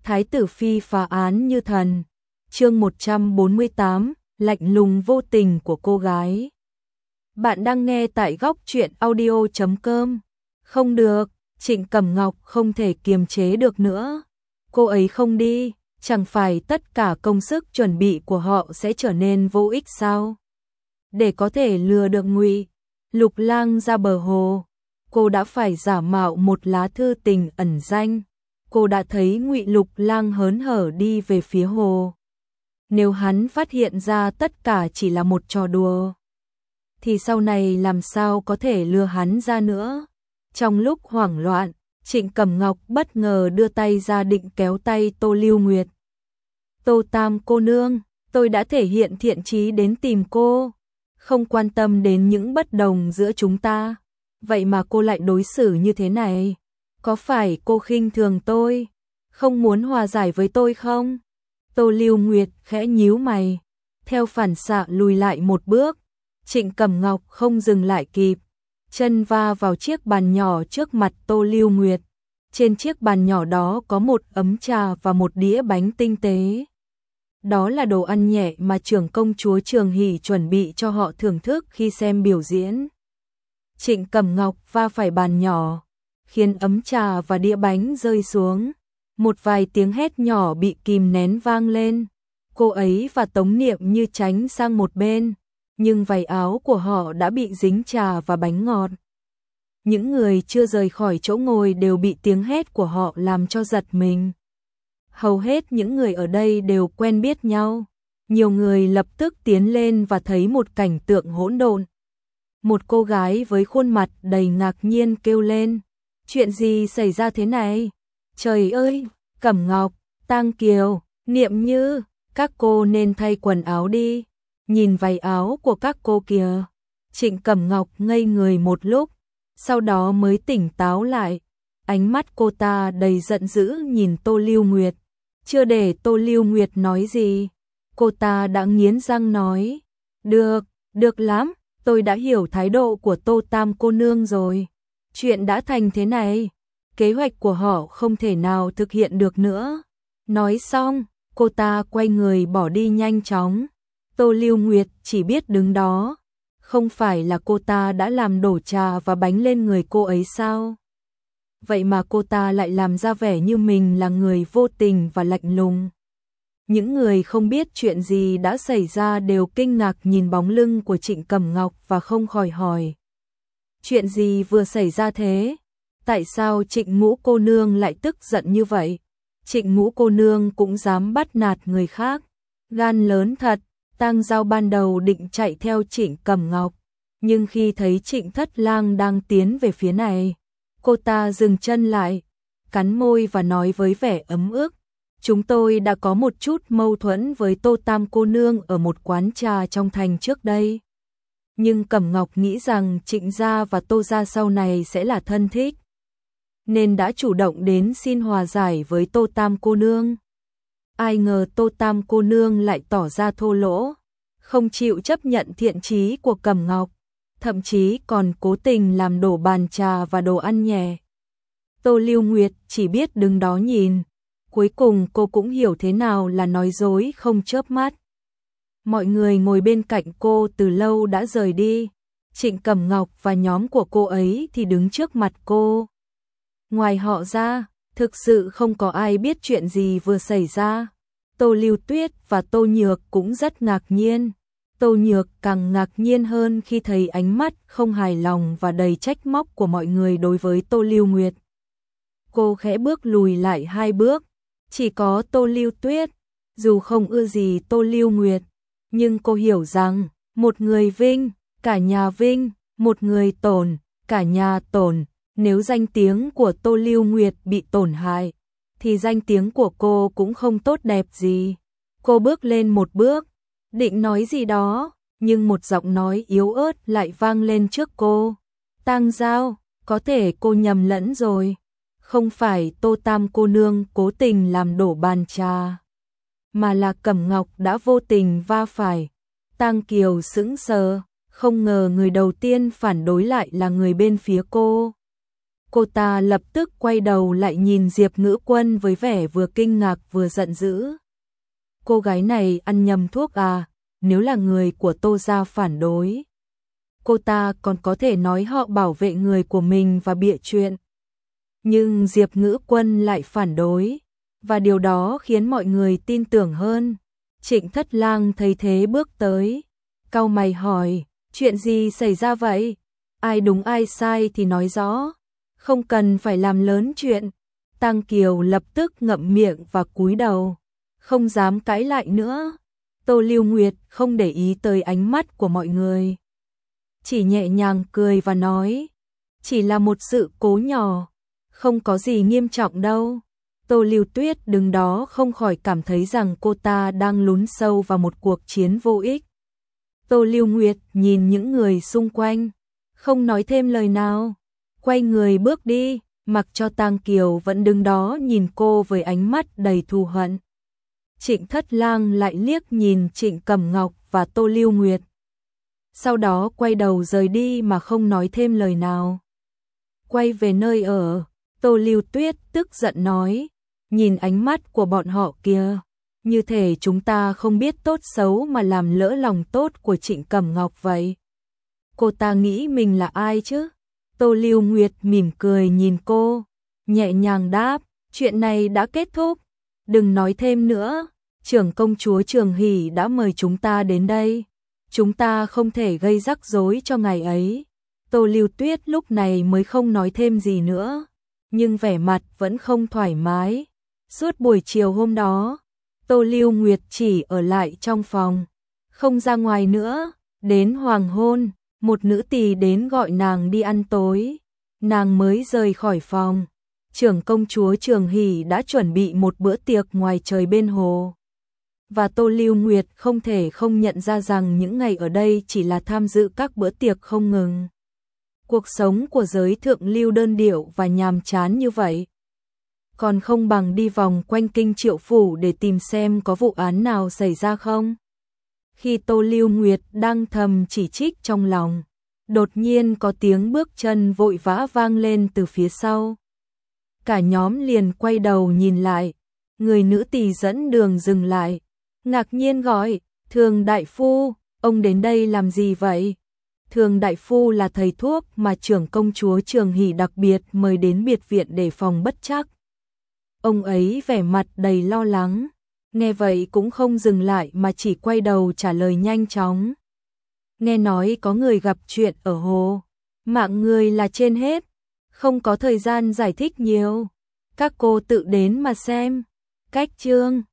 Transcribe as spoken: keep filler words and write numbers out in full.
Thái tử phi phá án như thần. Chương một trăm bốn mươi tám, lạnh lùng vô tình của cô gái. Bạn đang nghe tại góc truyện audio chấm com. Không được, Trịnh Cẩm Ngọc không thể kiềm chế được nữa. Cô ấy không đi, chẳng phải tất cả công sức chuẩn bị của họ sẽ trở nên vô ích sao? Để có thể lừa được Ngụy Lục Lang ra bờ hồ, cô đã phải giả mạo một lá thư tình ẩn danh. Cô đã thấy Ngụy Lục Lang hớn hở đi về phía hồ. Nếu hắn phát hiện ra tất cả chỉ là một trò đùa, thì sau này làm sao có thể lừa hắn ra nữa? Trong lúc hoảng loạn, Trịnh Cẩm Ngọc bất ngờ đưa tay ra định kéo tay Tô Lưu Nguyệt. Tô Tam cô nương, tôi đã thể hiện thiện chí đến tìm cô, không quan tâm đến những bất đồng giữa chúng ta. Vậy mà cô lại đối xử như thế này. Có phải cô khinh thường tôi, không muốn hòa giải với tôi không? Tô Lưu Nguyệt khẽ nhíu mày, theo phản xạ lùi lại một bước. Trịnh Cẩm Ngọc không dừng lại kịp, chân va vào chiếc bàn nhỏ trước mặt Tô Lưu Nguyệt. Trên chiếc bàn nhỏ đó có một ấm trà và một đĩa bánh tinh tế. Đó là đồ ăn nhẹ mà trưởng công chúa Trường Hỷ chuẩn bị cho họ thưởng thức khi xem biểu diễn. Trịnh Cẩm Ngọc va phải bàn nhỏ, khiến ấm trà và đĩa bánh rơi xuống. Một vài tiếng hét nhỏ bị kìm nén vang lên. Cô ấy và Tống Niệm như tránh sang một bên, nhưng váy áo của họ đã bị dính trà và bánh ngọt. Những người chưa rời khỏi chỗ ngồi đều bị tiếng hét của họ làm cho giật mình. Hầu hết những người ở đây đều quen biết nhau. Nhiều người lập tức tiến lên và thấy một cảnh tượng hỗn độn. Một cô gái với khuôn mặt đầy ngạc nhiên kêu lên: chuyện gì xảy ra thế này? Trời ơi, Cẩm Ngọc, Tang Kiều, Niệm Như, các cô nên thay quần áo đi. Nhìn váy áo của các cô kìa. Trịnh Cẩm Ngọc ngây người một lúc, sau đó mới tỉnh táo lại. Ánh mắt cô ta đầy giận dữ nhìn Tô Lưu Nguyệt. Chưa để Tô Lưu Nguyệt nói gì, cô ta đã nghiến răng nói: được, được lắm, tôi đã hiểu thái độ của Tô Tam cô nương rồi. Chuyện đã thành thế này, kế hoạch của họ không thể nào thực hiện được nữa. Nói xong, cô ta quay người bỏ đi nhanh chóng. Tô Lưu Nguyệt chỉ biết đứng đó. Không phải là cô ta đã làm đổ trà và bánh lên người cô ấy sao? Vậy mà cô ta lại làm ra vẻ như mình là người vô tình và lạnh lùng. Những người không biết chuyện gì đã xảy ra đều kinh ngạc nhìn bóng lưng của Trịnh Cẩm Ngọc và không khỏi hỏi: chuyện gì vừa xảy ra thế? Tại sao Trịnh Ngũ cô nương lại tức giận như vậy? Trịnh Ngũ cô nương cũng dám bắt nạt người khác, gan lớn thật. Tang Giao ban đầu định chạy theo Trịnh Cẩm Ngọc, nhưng khi thấy Trịnh Thất Lang đang tiến về phía này, cô ta dừng chân lại, cắn môi và nói với vẻ ấm ức: chúng tôi đã có một chút mâu thuẫn với Tô Tam cô nương ở một quán trà trong thành trước đây. Nhưng Cẩm Ngọc nghĩ rằng Trịnh gia và Tô gia sau này sẽ là thân thích, nên đã chủ động đến xin hòa giải với Tô Tam cô nương. Ai ngờ Tô Tam cô nương lại tỏ ra thô lỗ, không chịu chấp nhận thiện chí của Cẩm Ngọc, thậm chí còn cố tình làm đổ bàn trà và đồ ăn nhẹ. Tô Lưu Nguyệt chỉ biết đứng đó nhìn, cuối cùng cô cũng hiểu thế nào là nói dối không chớp mắt. Mọi người ngồi bên cạnh cô từ lâu đã rời đi, Trịnh Cẩm Ngọc và nhóm của cô ấy thì đứng trước mặt cô. Ngoài họ ra, thực sự không có ai biết chuyện gì vừa xảy ra. Tô Lưu Tuyết và Tô Nhược cũng rất ngạc nhiên. Tô Nhược càng ngạc nhiên hơn khi thấy ánh mắt không hài lòng và đầy trách móc của mọi người đối với Tô Lưu Nguyệt. Cô khẽ bước lùi lại hai bước. Chỉ có Tô Lưu Tuyết, dù không ưa gì Tô Lưu Nguyệt, nhưng cô hiểu rằng một người vinh, cả nhà vinh, một người tổn, cả nhà tổn. Nếu danh tiếng của Tô Lưu Nguyệt bị tổn hại, thì danh tiếng của cô cũng không tốt đẹp gì. Cô bước lên một bước, định nói gì đó, nhưng một giọng nói yếu ớt lại vang lên trước cô. Tang Giao, có thể cô nhầm lẫn rồi. Không phải Tô Tam cô nương cố tình làm đổ bàn trà, mà là Cẩm Ngọc đã vô tình va phải. Tang Kiều sững sờ, không ngờ người đầu tiên phản đối lại là người bên phía cô. Cô ta lập tức quay đầu lại nhìn Diệp Ngữ Quân với vẻ vừa kinh ngạc vừa giận dữ. Cô gái này ăn nhầm thuốc à, nếu là người của Tô gia phản đối. Cô ta còn có thể nói họ bảo vệ người của mình và bịa chuyện. Nhưng Diệp Ngữ Quân lại phản đối, và điều đó khiến mọi người tin tưởng hơn. Trịnh Thất Lang thấy thế bước tới, cau mày hỏi, chuyện gì xảy ra vậy? Ai đúng ai sai thì nói rõ, không cần phải làm lớn chuyện. Tang Kiều lập tức ngậm miệng và cúi đầu, không dám cãi lại nữa. Tô Lưu Nguyệt không để ý tới ánh mắt của mọi người, chỉ nhẹ nhàng cười và nói, chỉ là một sự cố nhỏ, không có gì nghiêm trọng đâu. Tô Lưu Tuyết đứng đó không khỏi cảm thấy rằng cô ta đang lún sâu vào một cuộc chiến vô ích. Tô Lưu Nguyệt nhìn những người xung quanh, không nói thêm lời nào, quay người bước đi, mặc cho Tang Kiều vẫn đứng đó nhìn cô với ánh mắt đầy thù hận. Trịnh Thất Lang lại liếc nhìn Trịnh Cẩm Ngọc và Tô Lưu Nguyệt, sau đó quay đầu rời đi mà không nói thêm lời nào. Quay về nơi ở, Tô Lưu Tuyết tức giận nói, nhìn ánh mắt của bọn họ kìa, như thể chúng ta không biết tốt xấu mà làm lỡ lòng tốt của Trịnh Cẩm Ngọc vậy. Cô ta nghĩ mình là ai chứ? Tô Lưu Nguyệt mỉm cười nhìn cô, nhẹ nhàng đáp, chuyện này đã kết thúc, đừng nói thêm nữa, trưởng công chúa Trường Hỷ đã mời chúng ta đến đây, chúng ta không thể gây rắc rối cho ngày ấy. Tô Lưu Tuyết lúc này mới không nói thêm gì nữa, nhưng vẻ mặt vẫn không thoải mái. Suốt buổi chiều hôm đó, Tô Lưu Nguyệt chỉ ở lại trong phòng, không ra ngoài nữa. Đến hoàng hôn, một nữ tỳ đến gọi nàng đi ăn tối, nàng mới rời khỏi phòng. Trưởng công chúa Trường Hỷ đã chuẩn bị một bữa tiệc ngoài trời bên hồ, và Tô Lưu Nguyệt không thể không nhận ra rằng những ngày ở đây chỉ là tham dự các bữa tiệc không ngừng. Cuộc sống của giới thượng lưu đơn điệu và nhàm chán như vậy, còn không bằng đi vòng quanh kinh Triệu phủ để tìm xem có vụ án nào xảy ra không. Khi Tô Lưu Nguyệt đang thầm chỉ trích trong lòng, đột nhiên có tiếng bước chân vội vã vang lên từ phía sau. Cả nhóm liền quay đầu nhìn lại, người nữ tỳ dẫn đường dừng lại, ngạc nhiên gọi, Thường đại phu, ông đến đây làm gì vậy? Thường đại phu là thầy thuốc mà trưởng công chúa Trường Hỷ đặc biệt mời đến biệt viện để phòng bất trắc. Ông ấy vẻ mặt đầy lo lắng, nghe vậy cũng không dừng lại mà chỉ quay đầu trả lời nhanh chóng. Nghe nói có người gặp chuyện ở hồ, mạng người là trên hết, không có thời gian giải thích nhiều, các cô tự đến mà xem. Cách chương